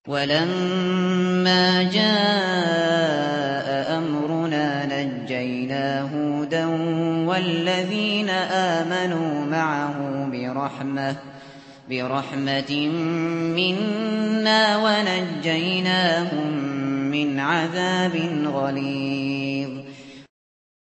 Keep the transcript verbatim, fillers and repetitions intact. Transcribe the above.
وَلَمَّا جَاءَ أَمْرُنَا نَجَّيْنَا هُودًا وَالَّذِينَ آمَنُوا مَعَهُ بِرَحْمَةٍ مِّنَّا وَنَجَّيْنَاهُم مِّنْ عَذَابٍ غَلِيظٍ